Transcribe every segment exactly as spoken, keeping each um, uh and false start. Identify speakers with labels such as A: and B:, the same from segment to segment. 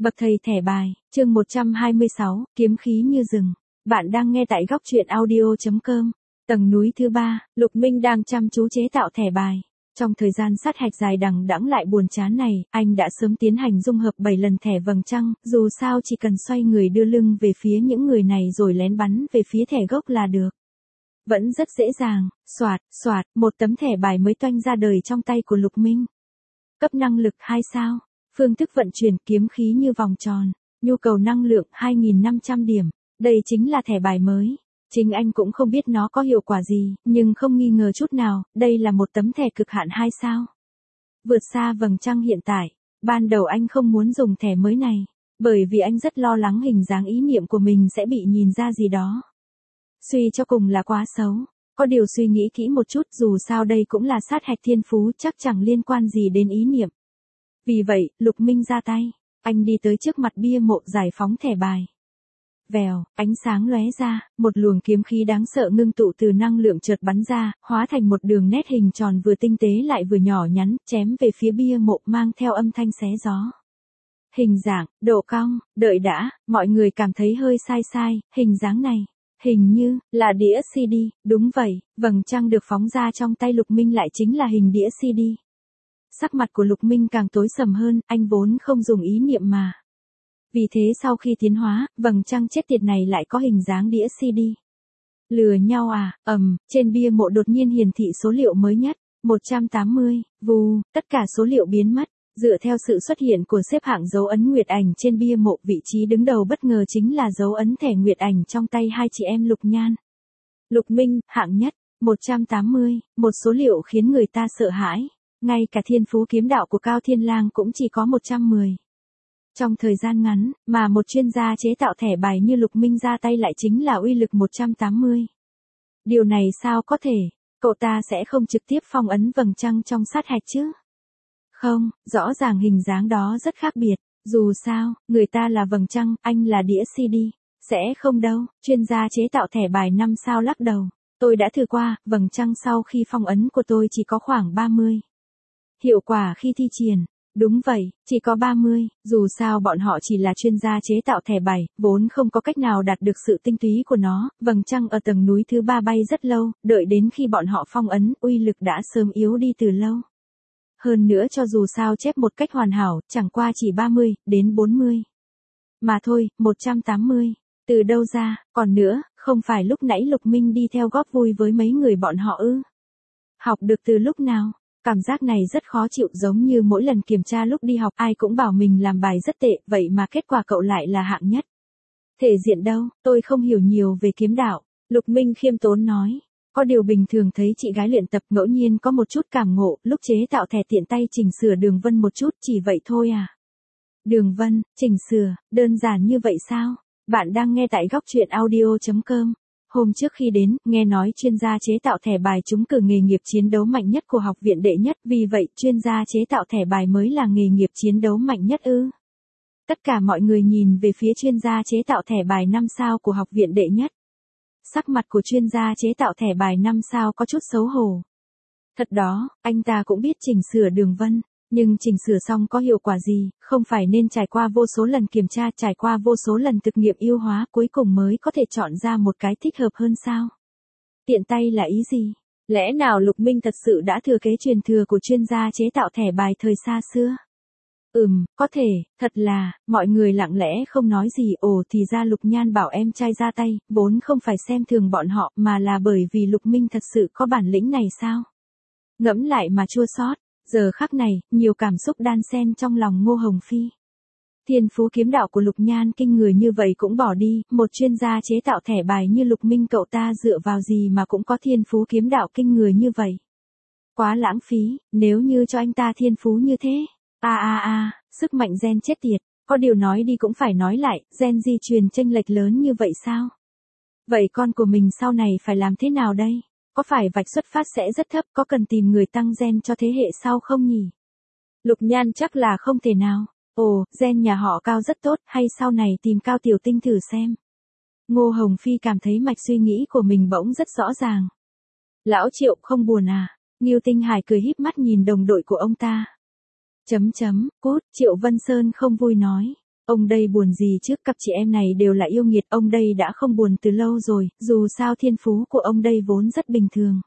A: Bậc thầy thẻ bài, chương một trăm hai mươi sáu, kiếm khí như rừng. Bạn đang nghe tại góc truyện audio chấm com. Tầng núi thứ ba, Lục Minh đang chăm chú chế tạo thẻ bài. Trong thời gian sát hạch dài đằng đẵng lại buồn chán này, anh đã sớm tiến hành dung hợp bảy lần thẻ vầng trăng, dù sao chỉ cần xoay người đưa lưng về phía những người này rồi lén bắn về phía thẻ gốc là được. Vẫn rất dễ dàng, xoạt, xoạt, một tấm thẻ bài mới toanh ra đời trong tay của Lục Minh. Cấp năng lực hai sao. Phương thức vận chuyển kiếm khí như vòng tròn, nhu cầu năng lượng hai nghìn năm trăm điểm, đây chính là thẻ bài mới. Chính anh cũng không biết nó có hiệu quả gì, nhưng không nghi ngờ chút nào, đây là một tấm thẻ cực hạn hai sao. Vượt xa vầng trăng hiện tại, ban đầu anh không muốn dùng thẻ mới này, bởi vì anh rất lo lắng hình dáng ý niệm của mình sẽ bị nhìn ra gì đó. Suy cho cùng là quá xấu, có điều suy nghĩ kỹ một chút dù sao đây cũng là sát hạch thiên phú chắc chẳng liên quan gì đến ý niệm. Vì vậy, Lục Minh ra tay, anh đi tới trước mặt bia mộ giải phóng thẻ bài. Vèo, ánh sáng lóe ra, một luồng kiếm khí đáng sợ ngưng tụ từ năng lượng chợt bắn ra, hóa thành một đường nét hình tròn vừa tinh tế lại vừa nhỏ nhắn, chém về phía bia mộ mang theo âm thanh xé gió. Hình dạng, độ cong, đợi đã, mọi người cảm thấy hơi sai sai, hình dáng này, hình như, là đĩa xê đê, đúng vậy, vầng trăng được phóng ra trong tay Lục Minh lại chính là hình đĩa xê đê. Sắc mặt của Lục Minh càng tối sầm hơn, anh vốn không dùng ý niệm mà. Vì thế sau khi tiến hóa, vầng trăng chết tiệt này lại có hình dáng đĩa xê đê. Lừa nhau à, ầm, trên bia mộ đột nhiên hiển thị số liệu mới nhất, một trăm tám mươi, vù, tất cả số liệu biến mất. Dựa theo sự xuất hiện của xếp hạng dấu ấn nguyệt ảnh trên bia mộ, vị trí đứng đầu bất ngờ chính là dấu ấn thẻ nguyệt ảnh trong tay hai chị em Lục Nhan. Lục Minh, hạng nhất, một trăm tám mươi, một số liệu khiến người ta sợ hãi. Ngay cả thiên phú kiếm đạo của Cao Thiên Lang cũng chỉ có một trăm mười. Trong thời gian ngắn, mà một chuyên gia chế tạo thẻ bài như Lục Minh ra tay lại chính là uy lực một trăm tám mươi. Điều này sao có thể, cậu ta sẽ không trực tiếp phong ấn vầng trăng trong sát hạch chứ? Không, rõ ràng hình dáng đó rất khác biệt, dù sao, người ta là vầng trăng, anh là đĩa xê đê, sẽ không đâu, chuyên gia chế tạo thẻ bài năm sao lắc đầu. Tôi đã thử qua, vầng trăng sau khi phong ấn của tôi chỉ có khoảng ba mươi. Hiệu quả khi thi triển, đúng vậy, chỉ có ba mươi, dù sao bọn họ chỉ là chuyên gia chế tạo thẻ bài, vốn không có cách nào đạt được sự tinh túy của nó, vầng trăng ở tầng núi thứ ba bay rất lâu, đợi đến khi bọn họ phong ấn, uy lực đã sớm yếu đi từ lâu. Hơn nữa cho dù sao chép một cách hoàn hảo, chẳng qua chỉ ba mươi, đến bốn mươi. Mà thôi, một trăm tám mươi, từ đâu ra, còn nữa, không phải lúc nãy Lục Minh đi theo góp vui với mấy người bọn họ ư? Học được từ lúc nào? Cảm giác này rất khó chịu, giống như mỗi lần kiểm tra lúc đi học ai cũng bảo mình làm bài rất tệ, vậy mà kết quả cậu lại là hạng nhất. Thể diện đâu, tôi không hiểu nhiều về kiếm đạo, Lục Minh khiêm tốn nói. Có điều bình thường thấy chị gái luyện tập ngẫu nhiên có một chút cảm ngộ, lúc chế tạo thẻ tiện tay chỉnh sửa đường vân một chút, chỉ vậy thôi à. Đường vân, chỉnh sửa, đơn giản như vậy sao? Bạn đang nghe tại góc truyện audio chấm com. Hôm trước khi đến, nghe nói chuyên gia chế tạo thẻ bài trúng cử nghề nghiệp chiến đấu mạnh nhất của học viện đệ nhất, vì vậy chuyên gia chế tạo thẻ bài mới là nghề nghiệp chiến đấu mạnh nhất ư? Tất cả mọi người nhìn về phía chuyên gia chế tạo thẻ bài năm sao của học viện đệ nhất. Sắc mặt của chuyên gia chế tạo thẻ bài năm sao có chút xấu hổ. Thật đó, anh ta cũng biết chỉnh sửa đường vân, nhưng chỉnh sửa xong có hiệu quả gì, không phải nên trải qua vô số lần kiểm tra, trải qua vô số lần thực nghiệm yêu hóa cuối cùng mới có thể chọn ra một cái thích hợp hơn sao? Tiện tay là ý gì? Lẽ nào Lục Minh thật sự đã thừa kế truyền thừa của chuyên gia chế tạo thẻ bài thời xa xưa? Ừm, có thể, thật là, mọi người lặng lẽ không nói gì, ồ thì ra Lục Nhan bảo em trai ra tay, vốn không phải xem thường bọn họ mà là bởi vì Lục Minh thật sự có bản lĩnh này sao? Ngẫm lại mà chua xót, giờ khắc này, nhiều cảm xúc đan xen trong lòng Ngô Hồng Phi. Thiên phú kiếm đạo của Lục Nhan kinh người như vậy cũng bỏ đi, một chuyên gia chế tạo thẻ bài như Lục Minh cậu ta dựa vào gì mà cũng có thiên phú kiếm đạo kinh người như vậy? Quá lãng phí, nếu như cho anh ta thiên phú như thế. A a a, sức mạnh gen chết tiệt, có điều nói đi cũng phải nói lại, gen di truyền chênh lệch lớn như vậy sao? Vậy con của mình sau này phải làm thế nào đây? Có phải vạch xuất phát sẽ rất thấp, có cần tìm người tăng gen cho thế hệ sau không nhỉ? Lục Nhan chắc là không thể nào. Ồ, gen nhà họ Cao rất tốt, hay sau này tìm Cao Tiểu Tinh thử xem. Ngô Hồng Phi cảm thấy mạch suy nghĩ của mình bỗng rất rõ ràng. Lão Triệu không buồn à? Ngưu Tinh Hải cười híp mắt nhìn đồng đội của ông ta. Chấm chấm, cút, Triệu Vân Sơn không vui nói. Ông đây buồn gì chứ, cặp chị em này đều là yêu nghiệt, ông đây đã không buồn từ lâu rồi, dù sao thiên phú của ông đây vốn rất bình thường.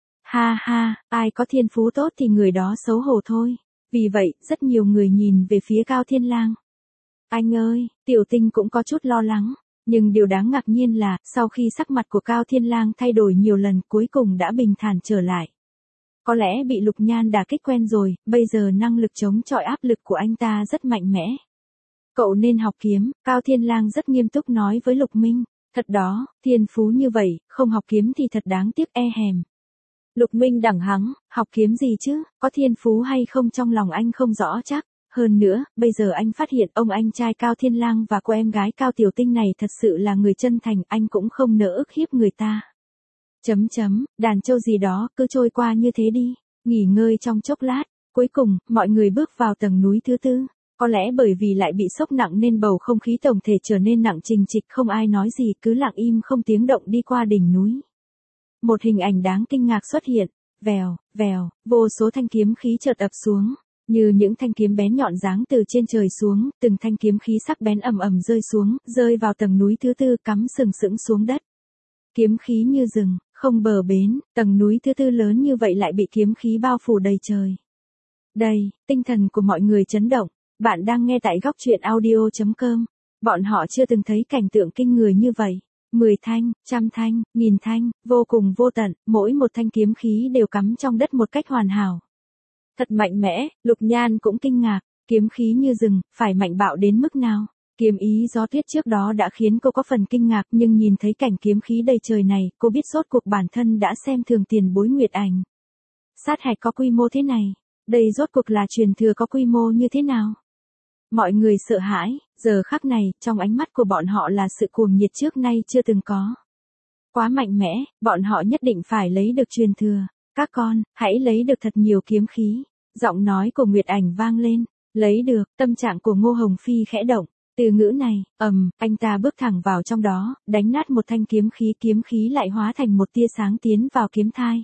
A: Ha ha, ai có thiên phú tốt thì người đó xấu hổ thôi. Vì vậy, rất nhiều người nhìn về phía Cao Thiên Lang. Anh ơi, Tiểu Tinh cũng có chút lo lắng. Nhưng điều đáng ngạc nhiên là, sau khi sắc mặt của Cao Thiên Lang thay đổi nhiều lần cuối cùng đã bình thản trở lại. Có lẽ bị Lục Nhan đả kích quen rồi, bây giờ năng lực chống chọi áp lực của anh ta rất mạnh mẽ. Cậu nên học kiếm, Cao Thiên Lang rất nghiêm túc nói với Lục Minh. Thật đó, thiên phú như vậy, không học kiếm thì thật đáng tiếc e hèm. Lục Minh đẳng hắng, học kiếm gì chứ, có thiên phú hay không trong lòng anh không rõ chắc. Hơn nữa, bây giờ anh phát hiện ông anh trai Cao Thiên Lang và cô em gái Cao Tiểu Tinh này thật sự là người chân thành, anh cũng không nỡ ức hiếp người ta. Chấm chấm, đàn châu gì đó, cứ trôi qua như thế đi, nghỉ ngơi trong chốc lát. Cuối cùng, mọi người bước vào tầng núi thứ tư. Có lẽ bởi vì lại bị sốc nặng nên bầu không khí tổng thể trở nên nặng trịch trịch, không ai nói gì, cứ lặng im không tiếng động đi qua đỉnh núi. Một hình ảnh đáng kinh ngạc xuất hiện, vèo, vèo, vô số thanh kiếm khí chợt ập xuống. Như những thanh kiếm bén nhọn giáng từ trên trời xuống, từng thanh kiếm khí sắc bén ầm ầm rơi xuống, rơi vào tầng núi thứ tư cắm sừng sững xuống đất. Kiếm khí như rừng, không bờ bến, tầng núi thứ tư lớn như vậy lại bị kiếm khí bao phủ đầy trời. Đây, tinh thần của mọi người chấn động. Bạn đang nghe tại góc truyện audio chấm com. Bọn họ chưa từng thấy cảnh tượng kinh người như vậy. Mười thanh, trăm thanh, nghìn thanh, vô cùng vô tận, mỗi một thanh kiếm khí đều cắm trong đất một cách hoàn hảo. Thật mạnh mẽ, Lục Nhan cũng kinh ngạc, kiếm khí như rừng, phải mạnh bạo đến mức nào. Kiếm ý gió tuyết trước đó đã khiến cô có phần kinh ngạc, nhưng nhìn thấy cảnh kiếm khí đầy trời này, cô biết rốt cuộc bản thân đã xem thường tiền bối Nguyệt Ảnh. Sát hạch có quy mô thế này, đây rốt cuộc là truyền thừa có quy mô như thế nào? Mọi người sợ hãi, giờ khắc này, trong ánh mắt của bọn họ là sự cuồng nhiệt trước nay chưa từng có. Quá mạnh mẽ, bọn họ nhất định phải lấy được truyền thừa. Các con, hãy lấy được thật nhiều kiếm khí. Giọng nói của Nguyệt Ảnh vang lên. Lấy được, tâm trạng của Ngô Hồng Phi khẽ động. Từ ngữ này, ầm, anh ta bước thẳng vào trong đó, đánh nát một thanh kiếm khí, kiếm khí lại hóa thành một tia sáng tiến vào kiếm thai.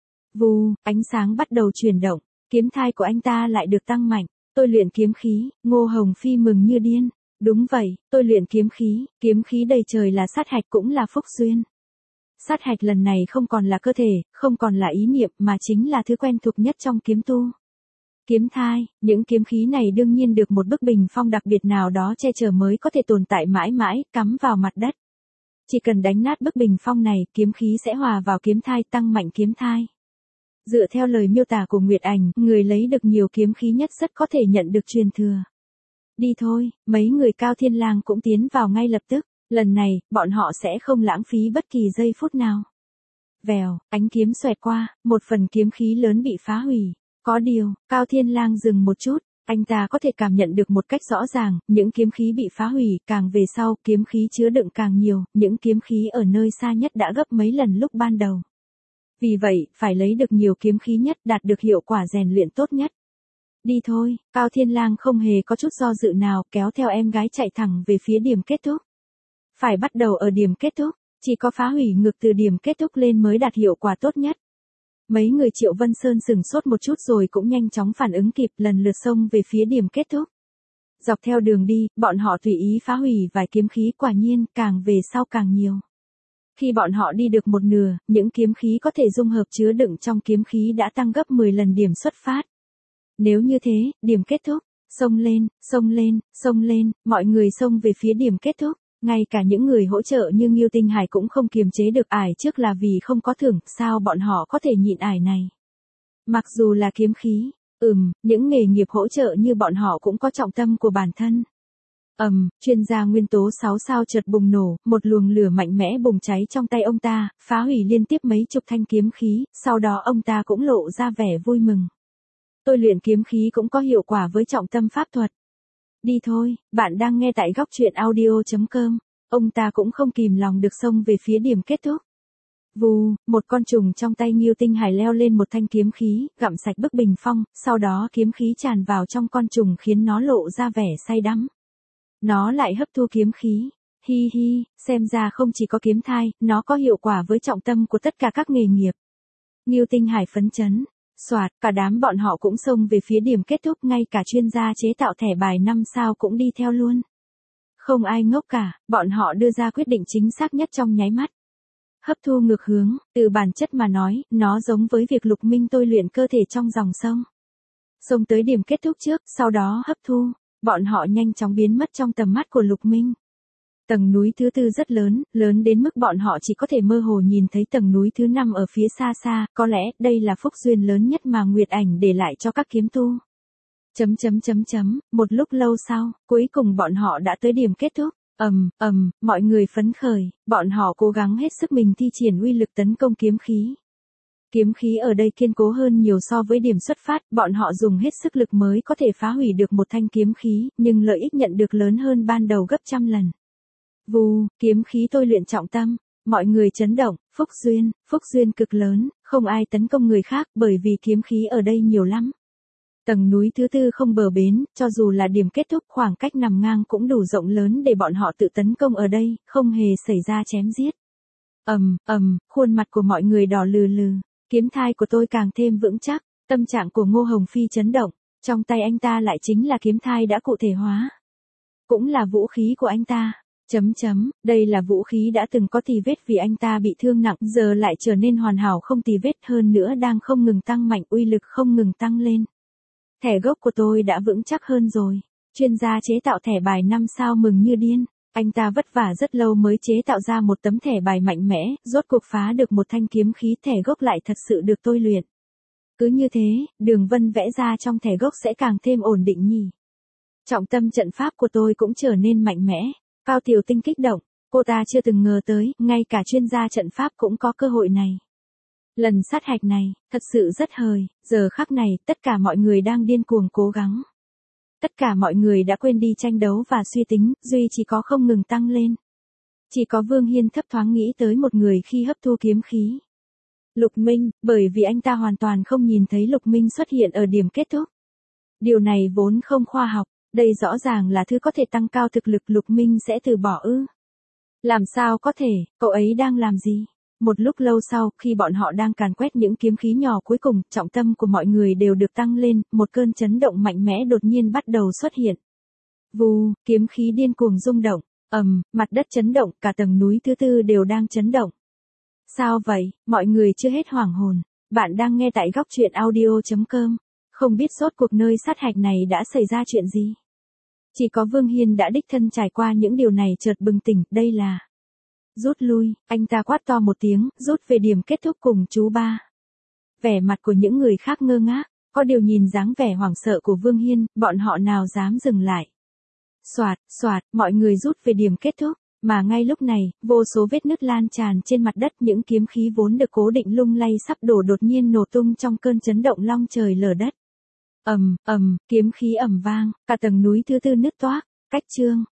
A: Vù, ánh sáng bắt đầu chuyển động, kiếm thai của anh ta lại được tăng mạnh. Tôi luyện kiếm khí, Ngô Hồng Phi mừng như điên. Đúng vậy, tôi luyện kiếm khí, kiếm khí đầy trời là sát hạch cũng là phúc duyên. Sát hạch lần này không còn là cơ thể, không còn là ý niệm mà chính là thứ quen thuộc nhất trong kiếm tu. Kiếm thai, những kiếm khí này đương nhiên được một bức bình phong đặc biệt nào đó che chở mới có thể tồn tại mãi mãi, cắm vào mặt đất. Chỉ cần đánh nát bức bình phong này, kiếm khí sẽ hòa vào kiếm thai, tăng mạnh kiếm thai. Dựa theo lời miêu tả của Nguyệt Ảnh, người lấy được nhiều kiếm khí nhất rất có thể nhận được truyền thừa. Đi thôi, mấy người Cao Thiên Lang cũng tiến vào ngay lập tức. Lần này, bọn họ sẽ không lãng phí bất kỳ giây phút nào. Vèo, ánh kiếm xoẹt qua, một phần kiếm khí lớn bị phá hủy. Có điều, Cao Thiên Lang dừng một chút, anh ta có thể cảm nhận được một cách rõ ràng, những kiếm khí bị phá hủy, càng về sau, kiếm khí chứa đựng càng nhiều, những kiếm khí ở nơi xa nhất đã gấp mấy lần lúc ban đầu. Vì vậy, phải lấy được nhiều kiếm khí nhất, đạt được hiệu quả rèn luyện tốt nhất. Đi thôi, Cao Thiên Lang không hề có chút do dự nào, kéo theo em gái chạy thẳng về phía điểm kết thúc. Phải bắt đầu ở điểm kết thúc, chỉ có phá hủy ngược từ điểm kết thúc lên mới đạt hiệu quả tốt nhất. Mấy người Triệu Vân Sơn sửng sốt một chút rồi cũng nhanh chóng phản ứng kịp, lần lượt xông về phía điểm kết thúc. Dọc theo đường đi, bọn họ tùy ý phá hủy vài kiếm khí, quả nhiên, càng về sau càng nhiều. Khi bọn họ đi được một nửa, những kiếm khí có thể dung hợp chứa đựng trong kiếm khí đã tăng gấp mười lần điểm xuất phát. Nếu như thế, điểm kết thúc, xông lên, xông lên, xông lên, mọi người xông về phía điểm kết thúc. Ngay cả những người hỗ trợ như Ngưu Tinh Hải cũng không kiềm chế được ải trước là vì không có thưởng, sao bọn họ có thể nhịn ải này. Mặc dù là kiếm khí, ừm, những nghề nghiệp hỗ trợ như bọn họ cũng có trọng tâm của bản thân. Ầm, um, chuyên gia nguyên tố sáu sao chợt bùng nổ, một luồng lửa mạnh mẽ bùng cháy trong tay ông ta, phá hủy liên tiếp mấy chục thanh kiếm khí, sau đó ông ta cũng lộ ra vẻ vui mừng. Tôi luyện kiếm khí cũng có hiệu quả với trọng tâm pháp thuật. Đi thôi, bạn đang nghe tại góc truyện audio chấm com. Ông ta cũng không kìm lòng được xông về phía điểm kết thúc. Vù, một con trùng trong tay Ngưu Tinh Hải leo lên một thanh kiếm khí, gặm sạch bức bình phong, sau đó kiếm khí tràn vào trong con trùng khiến nó lộ ra vẻ say đắm. Nó lại hấp thu kiếm khí. Hi hi, xem ra không chỉ có kiếm thai, nó có hiệu quả với trọng tâm của tất cả các nghề nghiệp. Ngưu Tinh Hải phấn chấn. Soạt, cả đám bọn họ cũng xông về phía điểm kết thúc, ngay cả chuyên gia chế tạo thẻ bài năm sao cũng đi theo luôn. Không ai ngốc cả, bọn họ đưa ra quyết định chính xác nhất trong nháy mắt. Hấp thu ngược hướng, từ bản chất mà nói, nó giống với việc Lục Minh tôi luyện cơ thể trong dòng sông. Sông tới điểm kết thúc trước, sau đó hấp thu, bọn họ nhanh chóng biến mất trong tầm mắt của Lục Minh. Tầng núi thứ tư rất lớn, lớn đến mức bọn họ chỉ có thể mơ hồ nhìn thấy tầng núi thứ năm ở phía xa xa, có lẽ đây là phúc duyên lớn nhất mà Nguyệt Ảnh để lại cho các kiếm tu. Chấm chấm chấm chấm, một lúc lâu sau, cuối cùng bọn họ đã tới điểm kết thúc. Ầm, ầm, mọi người phấn khởi, bọn họ cố gắng hết sức mình thi triển uy lực tấn công kiếm khí. Kiếm khí ở đây kiên cố hơn nhiều so với điểm xuất phát, bọn họ dùng hết sức lực mới có thể phá hủy được một thanh kiếm khí, nhưng lợi ích nhận được lớn hơn ban đầu gấp trăm lần. Vù, kiếm khí tôi luyện trọng tâm, mọi người chấn động, phúc duyên, phúc duyên cực lớn, không ai tấn công người khác bởi vì kiếm khí ở đây nhiều lắm. Tầng núi thứ tư không bờ bến, cho dù là điểm kết thúc khoảng cách nằm ngang cũng đủ rộng lớn để bọn họ tự tấn công ở đây, không hề xảy ra chém giết. Ầm, ầm, khuôn mặt của mọi người đỏ lừ lừ, kiếm thai của tôi càng thêm vững chắc, tâm trạng của Ngô Hồng Phi chấn động, trong tay anh ta lại chính là kiếm thai đã cụ thể hóa. Cũng là vũ khí của anh ta. Chấm chấm, đây là vũ khí đã từng có tì vết vì anh ta bị thương nặng, giờ lại trở nên hoàn hảo không tì vết, hơn nữa đang không ngừng tăng mạnh, uy lực không ngừng tăng lên. Thẻ gốc của tôi đã vững chắc hơn rồi. Chuyên gia chế tạo thẻ bài năm sao mừng như điên. Anh ta vất vả rất lâu mới chế tạo ra một tấm thẻ bài mạnh mẽ, rốt cuộc phá được một thanh kiếm khí, thẻ gốc lại thật sự được tôi luyện. Cứ như thế, đường vân vẽ ra trong thẻ gốc sẽ càng thêm ổn định nhỉ. Trọng tâm trận pháp của tôi cũng trở nên mạnh mẽ. Cao Tiểu Tinh kích động, cô ta chưa từng ngờ tới, ngay cả chuyên gia trận pháp cũng có cơ hội này. Lần sát hạch này, thật sự rất hời, giờ khắc này, tất cả mọi người đang điên cuồng cố gắng. Tất cả mọi người đã quên đi tranh đấu và suy tính, duy chỉ có không ngừng tăng lên. Chỉ có Vương Hiên thấp thoáng nghĩ tới một người khi hấp thu kiếm khí. Lục Minh, bởi vì anh ta hoàn toàn không nhìn thấy Lục Minh xuất hiện ở điểm kết thúc. Điều này vốn không khoa học. Đây rõ ràng là thứ có thể tăng cao thực lực, Lục Minh sẽ từ bỏ ư? Làm sao có thể, cậu ấy đang làm gì? Một lúc lâu sau, khi bọn họ đang càn quét những kiếm khí nhỏ cuối cùng, trọng tâm của mọi người đều được tăng lên, một cơn chấn động mạnh mẽ đột nhiên bắt đầu xuất hiện. Vù, kiếm khí điên cuồng rung động, ầm, mặt đất chấn động, cả tầng núi thứ tư đều đang chấn động. Sao vậy, mọi người chưa hết hoảng hồn. Bạn đang nghe tại góc truyện audio chấm com. Không biết rốt cuộc nơi sát hạch này đã xảy ra chuyện gì. Chỉ có Vương Hiên đã đích thân trải qua những điều này chợt bừng tỉnh, đây là rút lui, anh ta quát to một tiếng, rút về điểm kết thúc cùng chú ba. Vẻ mặt của những người khác ngơ ngác, có điều nhìn dáng vẻ hoảng sợ của Vương Hiên, bọn họ nào dám dừng lại. Soạt, soạt, mọi người rút về điểm kết thúc, mà ngay lúc này, vô số vết nứt lan tràn trên mặt đất, những kiếm khí vốn được cố định lung lay sắp đổ đột nhiên nổ tung trong cơn chấn động long trời lở đất. Ầm, ầm, kiếm khí ầm vang, cả tầng núi thứ tư nứt toác, cách chương.